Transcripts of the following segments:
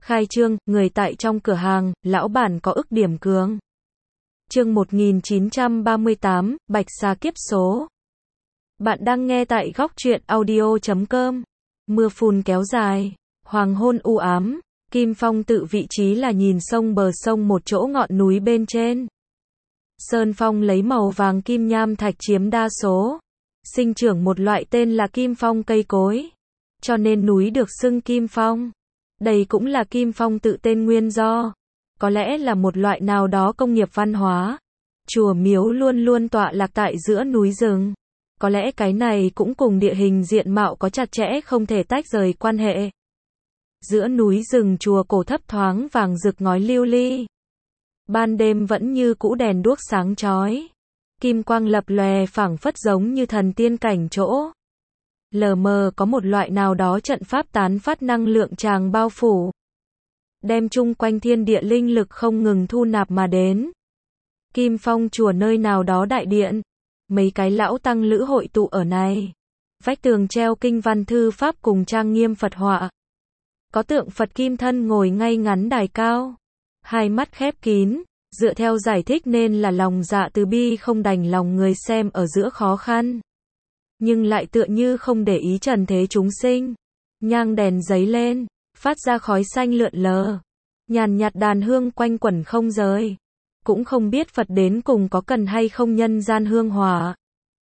Khai trương, người tại trong cửa hàng, lão bản có ức điểm cường. Chương 1938, Bạch Xà kiếp số. Bạn đang nghe tại góc truyện audio.com. Mưa phùn kéo dài, hoàng hôn u ám, Kim Phong tự vị trí là nhìn sông bờ sông một chỗ ngọn núi bên trên. Sơn phong lấy màu vàng kim nham thạch chiếm đa số, sinh trưởng một loại tên là Kim Phong cây cối, cho nên núi được xưng Kim Phong. Đây cũng là Kim Phong tự tên nguyên do, có lẽ là một loại nào đó công nghiệp văn hóa. Chùa miếu luôn luôn tọa lạc tại giữa núi rừng. Có lẽ cái này cũng cùng địa hình diện mạo có chặt chẽ không thể tách rời quan hệ. Giữa núi rừng chùa cổ thấp thoáng vàng rực ngói lưu ly. Ban đêm vẫn như cũ đèn đuốc sáng chói. Kim quang lập lòe phảng phất giống như thần tiên cảnh chỗ. Lờ mờ có một loại nào đó trận pháp tán phát năng lượng tràng bao phủ. Đem chung quanh thiên địa linh lực không ngừng thu nạp mà đến. Kim Phong chùa nơi nào đó đại điện. Mấy cái lão tăng lữ hội tụ ở này. Vách tường treo kinh văn thư pháp cùng trang nghiêm Phật họa. Có tượng Phật kim thân ngồi ngay ngắn đài cao. Hai mắt khép kín, dựa theo giải thích nên là lòng dạ từ bi không đành lòng người xem ở giữa khó khăn. Nhưng lại tựa như không để ý trần thế chúng sinh. Nhang đèn giấy lên, phát ra khói xanh lượn lờ. Nhàn nhạt đàn hương quanh quẩn không rời. Cũng không biết Phật đến cùng có cần hay không nhân gian hương hỏa.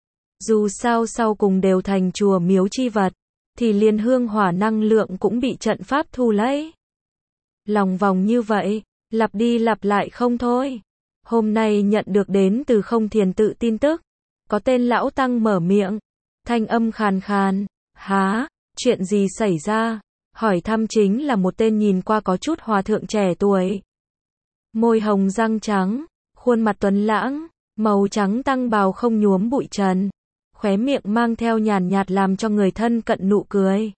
Dù sao sau cùng đều thành chùa miếu chi vật, thì liền hương hỏa năng lượng cũng bị trận pháp thu lấy. Lòng vòng như vậy, lặp đi lặp lại không thôi. Hôm nay nhận được đến từ Không Thiền Tự tin tức. Có tên lão tăng mở miệng. Thanh âm khàn khàn. Há, chuyện gì xảy ra? Hỏi thăm chính là một tên nhìn qua có chút hòa thượng trẻ tuổi. Môi hồng răng trắng, khuôn mặt tuấn lãng, màu trắng tăng bào không nhuốm bụi trần. Khóe miệng mang theo nhàn nhạt làm cho người thân cận nụ cười.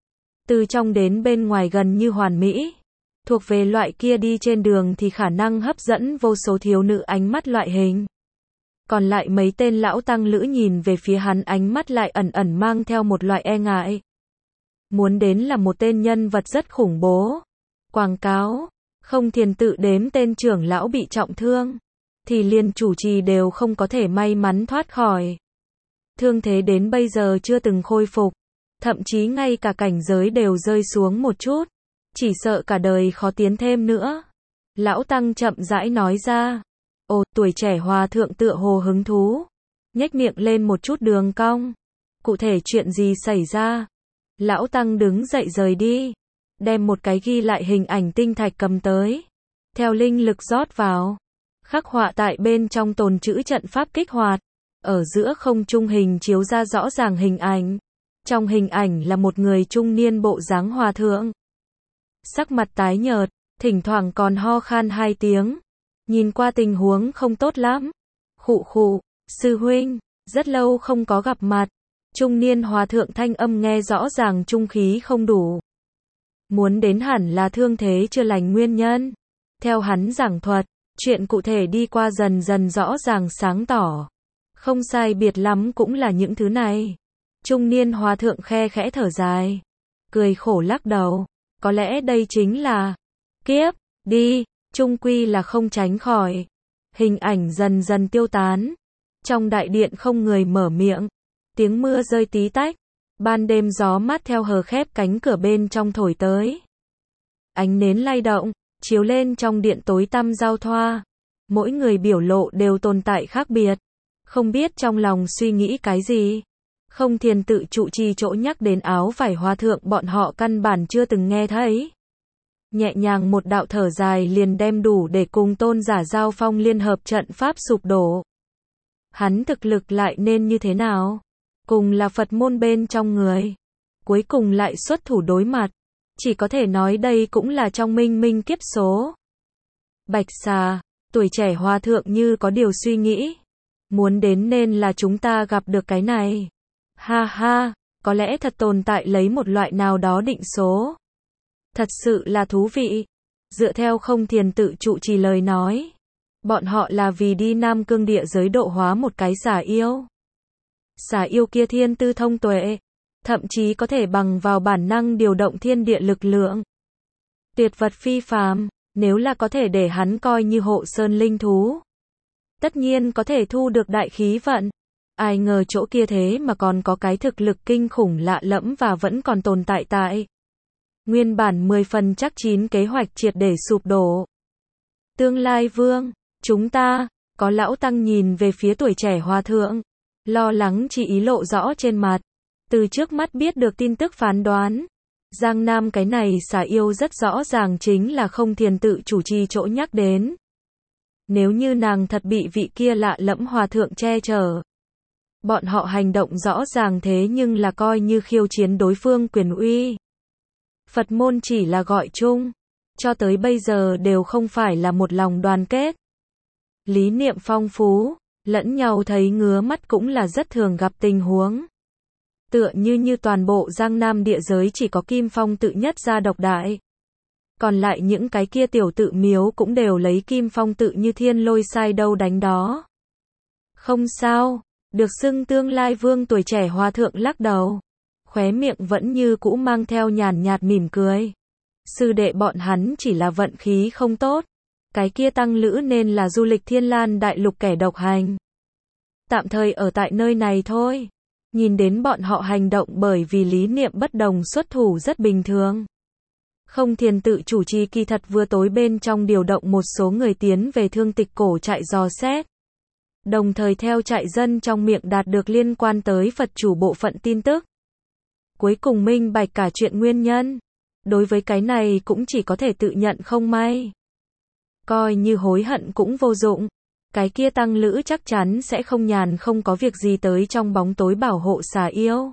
Từ trong đến bên ngoài gần như hoàn mỹ. Thuộc về loại kia đi trên đường thì khả năng hấp dẫn vô số thiếu nữ ánh mắt loại hình. Còn lại mấy tên lão tăng lữ nhìn về phía hắn ánh mắt lại ẩn ẩn mang theo một loại e ngại. Muốn đến là một tên nhân vật rất khủng bố. Quảng cáo, Không Thiền Tự đếm tên trưởng lão bị trọng thương. Thì liền chủ trì đều không có thể may mắn thoát khỏi. Thương thế đến bây giờ chưa từng khôi phục. Thậm chí ngay cả cảnh giới đều rơi xuống một chút. Chỉ sợ cả đời khó tiến thêm nữa. Lão tăng chậm rãi nói ra. Ồ, tuổi trẻ hòa thượng tựa hồ hứng thú. Nhếch miệng lên một chút đường cong. Cụ thể chuyện gì xảy ra? Lão tăng đứng dậy rời đi. Đem một cái ghi lại hình ảnh tinh thạch cầm tới. Theo linh lực rót vào. Khắc họa tại bên trong tồn trữ trận pháp kích hoạt. Ở giữa không trung hình chiếu ra rõ ràng hình ảnh. Trong hình ảnh là một người trung niên bộ dáng hòa thượng. Sắc mặt tái nhợt, thỉnh thoảng còn ho khan hai tiếng. Nhìn qua tình huống không tốt lắm. Khụ khụ, sư huynh, rất lâu không có gặp mặt. Trung niên hòa thượng thanh âm nghe rõ ràng trung khí không đủ. Muốn đến hẳn là thương thế chưa lành nguyên nhân. Theo hắn giảng thuật, chuyện cụ thể đi qua dần dần rõ ràng sáng tỏ. Không sai biệt lắm cũng là những thứ này. Trung niên hòa thượng khe khẽ thở dài. Cười khổ lắc đầu. Có lẽ đây chính là kiếp, đi, chung quy là không tránh khỏi. Hình ảnh dần dần tiêu tán. Trong đại điện không người mở miệng. Tiếng mưa rơi tí tách. Ban đêm gió mát theo hờ khép cánh cửa bên trong thổi tới. Ánh nến lay động, chiếu lên trong điện tối tăm giao thoa. Mỗi người biểu lộ đều tồn tại khác biệt. Không biết trong lòng suy nghĩ cái gì. Không Thiền Tự trụ trì chỗ nhắc đến áo vải hòa thượng bọn họ căn bản chưa từng nghe thấy. Nhẹ nhàng một đạo thở dài liền đem đủ để cùng tôn giả giao phong liên hợp trận pháp sụp đổ. Hắn thực lực lại nên như thế nào? Cùng là Phật môn bên trong người. Cuối cùng lại xuất thủ đối mặt. Chỉ có thể nói đây cũng là trong minh minh kiếp số. Bạch Xà, tuổi trẻ hòa thượng như có điều suy nghĩ. Muốn đến nên là chúng ta gặp được cái này. Ha ha, có lẽ thật tồn tại lấy một loại nào đó định số. Thật sự là thú vị. Dựa theo Không Thiền Tự trụ trì lời nói. Bọn họ là vì đi Nam Cương địa giới độ hóa một cái xà yêu. Xà yêu kia thiên tư thông tuệ. Thậm chí có thể bằng vào bản năng điều động thiên địa lực lượng. Tuyệt vật phi phàm, nếu là có thể để hắn coi như hộ sơn linh thú, tất nhiên có thể thu được đại khí vận. Ai ngờ chỗ kia thế mà còn có cái thực lực kinh khủng lạ lẫm và vẫn còn tồn tại tại. Nguyên bản 10 phần chắc chín kế hoạch triệt để sụp đổ. Tương Lai Vương, chúng ta, có lão tăng nhìn về phía tuổi trẻ hòa thượng. Lo lắng chỉ ý lộ rõ trên mặt. Từ trước mắt biết được tin tức phán đoán. Giang Nam cái này xà yêu rất rõ ràng chính là không thiền tự chủ trì chỗ nhắc đến. Nếu như nàng thật bị vị kia lạ lẫm hòa thượng che chở. Bọn họ hành động rõ ràng thế nhưng là coi như khiêu chiến đối phương quyền uy. Phật môn chỉ là gọi chung. Cho tới bây giờ đều không phải là một lòng đoàn kết. Lý niệm phong phú, lẫn nhau thấy ngứa mắt cũng là rất thường gặp tình huống. Tựa như toàn bộ Giang Nam địa giới chỉ có Kim Phong tự nhất ra độc đại. Còn lại những cái kia tiểu tự miếu cũng đều lấy Kim Phong tự như thiên lôi sai đâu đánh đó. Không sao, được xưng Tương Lai Vương tuổi trẻ hòa thượng lắc đầu. Khóe miệng vẫn như cũ mang theo nhàn nhạt mỉm cười. Sư đệ bọn hắn chỉ là vận khí không tốt. Cái kia tăng lữ nên là du lịch Thiên Lan đại lục kẻ độc hành. Tạm thời ở tại nơi này thôi. Nhìn đến bọn họ hành động bởi vì lý niệm bất đồng xuất thủ rất bình thường. Không thiền tự chủ trì kỳ thật vừa tối bên trong điều động một số người tiến về Thương Tịch cổ trại dò xét. Đồng thời theo trại dân trong miệng đạt được liên quan tới Phật chủ bộ phận tin tức. Cuối cùng minh bạch cả chuyện nguyên nhân. Đối với cái này cũng chỉ có thể tự nhận không may. Coi như hối hận cũng vô dụng. Cái kia tăng lữ chắc chắn sẽ không nhàn không có việc gì tới trong bóng tối bảo hộ xà yêu.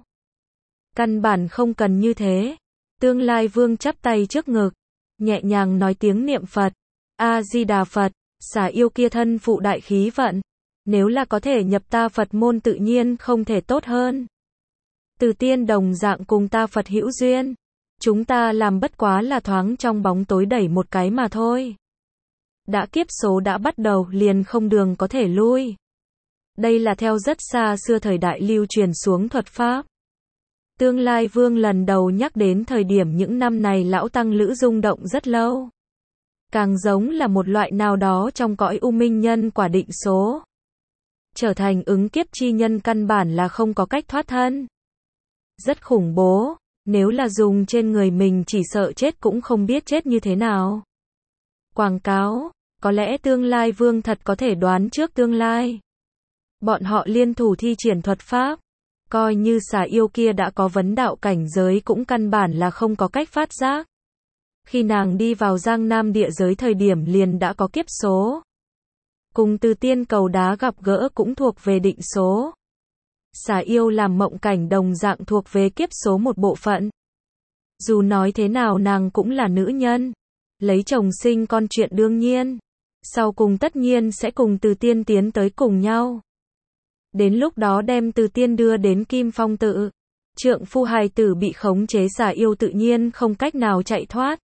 Căn bản không cần như thế. Tương Lai Vương chắp tay trước ngực. Nhẹ nhàng nói tiếng niệm Phật. A-di-đà Phật. Xà yêu kia thân phụ đại khí vận. Nếu là có thể nhập ta Phật môn tự nhiên không thể tốt hơn. Từ tiên đồng dạng cùng ta Phật hữu duyên. Chúng ta làm bất quá là thoáng trong bóng tối đẩy một cái mà thôi. Đã kiếp số đã bắt đầu liền không đường có thể lui. Đây là theo rất xa xưa thời đại lưu truyền xuống thuật pháp. Tương Lai Vương lần đầu nhắc đến thời điểm những năm này lão tăng lữ rung động rất lâu. Càng giống là một loại nào đó trong cõi u minh nhân quả định số. Trở thành ứng kiếp chi nhân căn bản là không có cách thoát thân. Rất khủng bố, nếu là dùng trên người mình chỉ sợ chết cũng không biết chết như thế nào. Quảng cáo, có lẽ Tương Lai Vương thật có thể đoán trước tương lai. Bọn họ liên thủ thi triển thuật pháp, coi như xà yêu kia đã có vấn đạo cảnh giới cũng căn bản là không có cách phát giác. Khi nàng đi vào Giang Nam địa giới thời điểm liền đã có kiếp số. Cùng Từ Tiên cầu đá gặp gỡ cũng thuộc về định số. Xà yêu làm mộng cảnh đồng dạng thuộc về kiếp số một bộ phận. Dù nói thế nào nàng cũng là nữ nhân. Lấy chồng sinh con chuyện đương nhiên. Sau cùng tất nhiên sẽ cùng Từ Tiên tiến tới cùng nhau. Đến lúc đó đem Từ Tiên đưa đến Kim Phong tự. Trượng phu hài tử bị khống chế xà yêu tự nhiên không cách nào chạy thoát.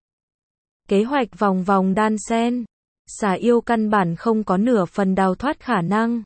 Kế hoạch vòng vòng đan xen. Xà yêu căn bản không có nửa phần đào thoát khả năng.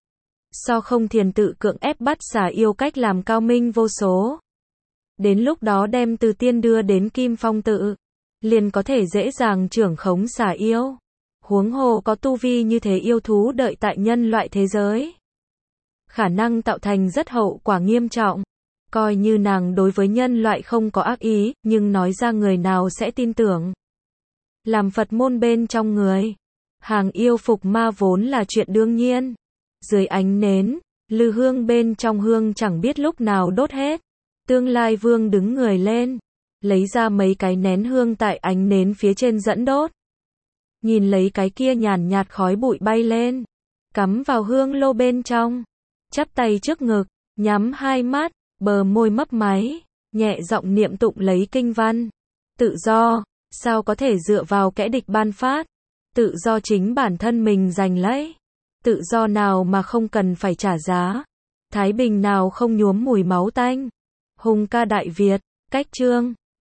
So không thiền tự cưỡng ép bắt xà yêu cách làm cao minh vô số. Đến lúc đó đem Từ Tiên đưa đến Kim Phong tự. Liền có thể dễ dàng trưởng khống xà yêu. Huống hồ có tu vi như thế yêu thú đợi tại nhân loại thế giới. Khả năng tạo thành rất hậu quả nghiêm trọng. Coi như nàng đối với nhân loại không có ác ý, nhưng nói ra người nào sẽ tin tưởng. Làm Phật môn bên trong người. Hàng yêu phục ma vốn là chuyện đương nhiên. Dưới ánh nến, lư hương bên trong hương chẳng biết lúc nào đốt hết. Tương Lai Vương đứng người lên. Lấy ra mấy cái nén hương tại ánh nến phía trên dẫn đốt. Nhìn lấy cái kia nhàn nhạt khói bụi bay lên. Cắm vào hương lô bên trong. Chắp tay trước ngực, nhắm hai mắt, bờ môi mấp máy. Nhẹ giọng niệm tụng lấy kinh văn. Tự do, sao có thể dựa vào kẻ địch ban phát. Tự do chính bản thân mình giành lấy. Tự do nào mà không cần phải trả giá. Thái bình nào không nhuốm mùi máu tanh. Hùng ca Đại Việt, cách chương.